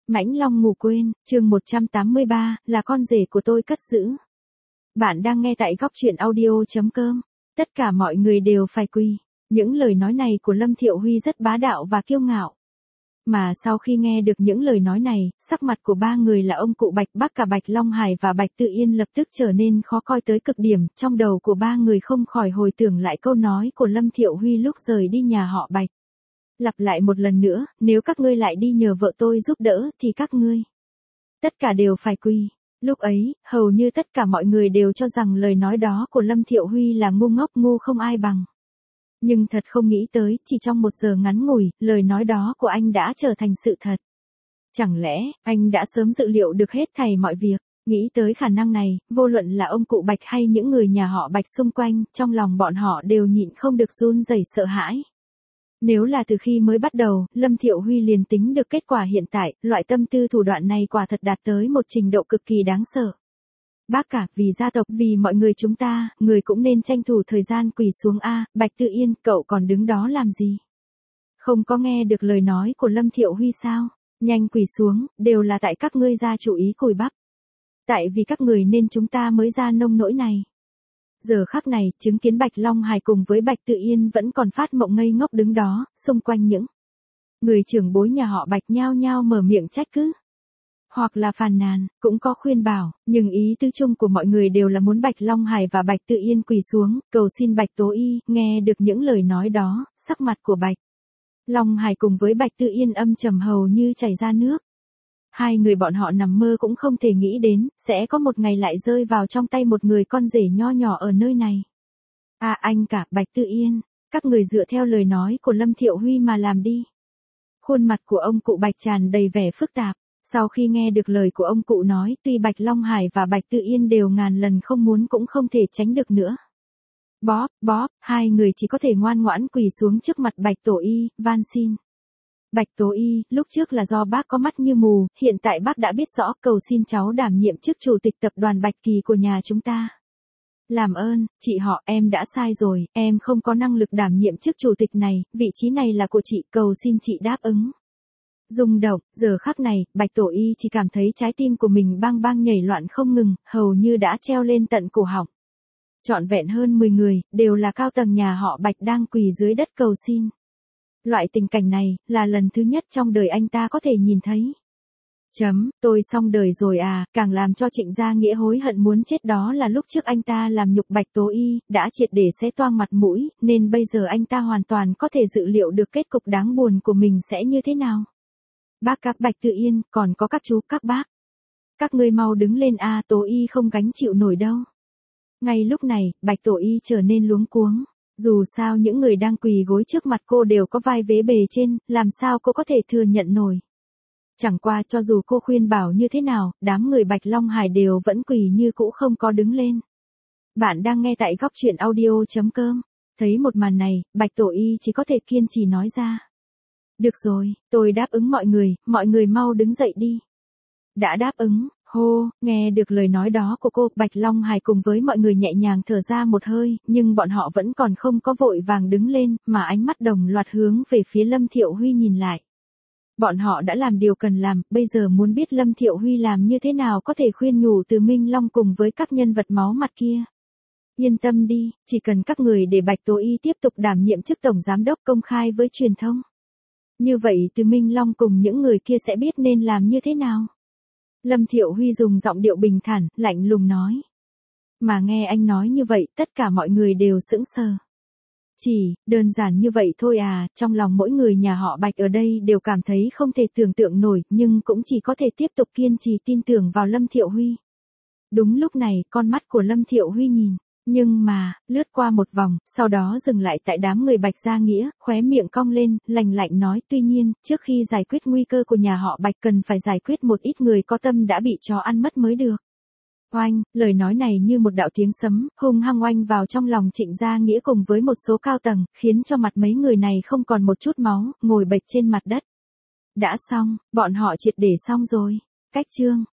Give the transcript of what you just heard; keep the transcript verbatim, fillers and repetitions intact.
Mãnh Long ngủ quên, chương một trăm tám mươi ba, là con rể của tôi cất giữ. Bạn đang nghe tại góc truyện audio.com. Tất cả mọi người đều phải quỳ. Những lời nói này của Lâm Thiệu Huy rất bá đạo và kiêu ngạo. Mà sau khi nghe được những lời nói này, sắc mặt của ba người là ông cụ Bạch Bắc, cả Bạch Long Hải và Bạch Tự Yên lập tức trở nên khó coi tới cực điểm. Trong đầu của ba người không khỏi hồi tưởng lại câu nói của Lâm Thiệu Huy lúc rời đi nhà họ Bạch. Lặp lại một lần nữa, nếu các ngươi lại đi nhờ vợ tôi giúp đỡ thì các ngươi tất cả đều phải quỳ. Lúc ấy, hầu như tất cả mọi người đều cho rằng lời nói đó của Lâm Thiệu Huy là ngu ngốc, ngu không ai bằng. Nhưng thật không nghĩ tới, chỉ trong một giờ ngắn ngủi, lời nói đó của anh đã trở thành sự thật. Chẳng lẽ, anh đã sớm dự liệu được hết thảy mọi việc? Nghĩ tới khả năng này, vô luận là ông cụ Bạch hay những người nhà họ Bạch xung quanh, trong lòng bọn họ đều nhịn không được run rẩy sợ hãi. Nếu là từ khi mới bắt đầu, Lâm Thiệu Huy liền tính được kết quả hiện tại, loại tâm tư thủ đoạn này quả thật đạt tới một trình độ cực kỳ đáng sợ. Bác cả, vì gia tộc, vì mọi người chúng ta, người cũng nên tranh thủ thời gian quỳ xuống a. Bạch Tự Yên, cậu còn đứng đó làm gì? Không có nghe được lời nói của Lâm Thiệu Huy sao? Nhanh quỳ xuống, đều là tại các ngươi ra chủ ý cùi bắp. Tại vì các người nên chúng ta mới ra nông nỗi này. Giờ khắc này, chứng kiến Bạch Long Hải cùng với Bạch Tự Yên vẫn còn phát mộng ngây ngốc đứng đó, xung quanh những người trưởng bối nhà họ Bạch nhao nhao mở miệng trách cứ. Hoặc là phàn nàn, cũng có khuyên bảo, nhưng ý tứ chung của mọi người đều là muốn Bạch Long Hải và Bạch Tự Yên quỳ xuống, cầu xin Bạch Tố Y. Nghe được những lời nói đó, sắc mặt của Bạch Long Hải cùng với Bạch Tự Yên âm trầm hầu như chảy ra nước. Hai người bọn họ nằm mơ cũng không thể nghĩ đến, sẽ có một ngày lại rơi vào trong tay một người con rể nho nhỏ ở nơi này. À anh cả, Bạch Tự Yên, các người dựa theo lời nói của Lâm Thiệu Huy mà làm đi. Khuôn mặt của ông cụ Bạch tràn đầy vẻ phức tạp, sau khi nghe được lời của ông cụ nói, tuy Bạch Long Hải và Bạch Tự Yên đều ngàn lần không muốn cũng không thể tránh được nữa. Bóp, bóp, hai người chỉ có thể ngoan ngoãn quỳ xuống trước mặt Bạch Tổ Y, van xin. Bạch Tố Y, lúc trước là do bác có mắt như mù, hiện tại bác đã biết rõ, cầu xin cháu đảm nhiệm chức chủ tịch tập đoàn Bạch Kỳ của nhà chúng ta. Làm ơn, chị họ, em đã sai rồi, em không có năng lực đảm nhiệm chức chủ tịch này, vị trí này là của chị, cầu xin chị đáp ứng. Rung động, giờ khắc này, Bạch Tổ Y chỉ cảm thấy trái tim của mình bang bang nhảy loạn không ngừng, hầu như đã treo lên tận cổ họng. Trọn vẹn hơn mười người, đều là cao tầng nhà họ Bạch đang quỳ dưới đất cầu xin. Loại tình cảnh này, là lần thứ nhất trong đời anh ta có thể nhìn thấy. Chấm, tôi xong đời rồi à, càng làm cho Trịnh Gia Nghĩa hối hận muốn chết đó là lúc trước anh ta làm nhục Bạch Tố Y, đã triệt để xé toang mặt mũi, nên bây giờ anh ta hoàn toàn có thể dự liệu được kết cục đáng buồn của mình sẽ như thế nào. Bác các Bạch Tự Yên, còn có các chú, các bác. Các ngươi mau đứng lên a, Tố Y không gánh chịu nổi đâu. Ngay lúc này, Bạch Tổ Y trở nên luống cuống. Dù sao những người đang quỳ gối trước mặt cô đều có vai vế bề trên, làm sao cô có thể thừa nhận nổi. Chẳng qua cho dù cô khuyên bảo như thế nào, đám người Bạch Long Hải đều vẫn quỳ như cũ không có đứng lên. Bạn đang nghe tại góc truyện audio.com. Thấy một màn này, Bạch Tổ Y chỉ có thể kiên trì nói ra. Được rồi, tôi đáp ứng mọi người, mọi người mau đứng dậy đi. Đã đáp ứng. Hô, nghe được lời nói đó của cô, Bạch Long Hải cùng với mọi người nhẹ nhàng thở ra một hơi, nhưng bọn họ vẫn còn không có vội vàng đứng lên, mà ánh mắt đồng loạt hướng về phía Lâm Thiệu Huy nhìn lại. Bọn họ đã làm điều cần làm, bây giờ muốn biết Lâm Thiệu Huy làm như thế nào có thể khuyên nhủ từ Minh Long cùng với các nhân vật máu mặt kia. Yên tâm đi, chỉ cần các người để Bạch Tố Y tiếp tục đảm nhiệm chức tổng giám đốc công khai với truyền thông. Như vậy từ Minh Long cùng những người kia sẽ biết nên làm như thế nào. Lâm Thiệu Huy dùng giọng điệu bình thản, lạnh lùng nói. Mà nghe anh nói như vậy, tất cả mọi người đều sững sờ. Chỉ, đơn giản như vậy thôi à, trong lòng mỗi người nhà họ Bạch ở đây đều cảm thấy không thể tưởng tượng nổi, nhưng cũng chỉ có thể tiếp tục kiên trì tin tưởng vào Lâm Thiệu Huy. Đúng lúc này, con mắt của Lâm Thiệu Huy nhìn. Nhưng mà, lướt qua một vòng, sau đó dừng lại tại đám người Bạch Gia Nghĩa, khóe miệng cong lên, lạnh lạnh nói, tuy nhiên, trước khi giải quyết nguy cơ của nhà họ Bạch cần phải giải quyết một ít người có tâm đã bị chó ăn mất mới được. Oanh, lời nói này như một đạo tiếng sấm, hung hăng oanh vào trong lòng Trịnh Gia Nghĩa cùng với một số cao tầng, khiến cho mặt mấy người này không còn một chút máu, ngồi bệt trên mặt đất. Đã xong, bọn họ triệt để xong rồi. Cách chương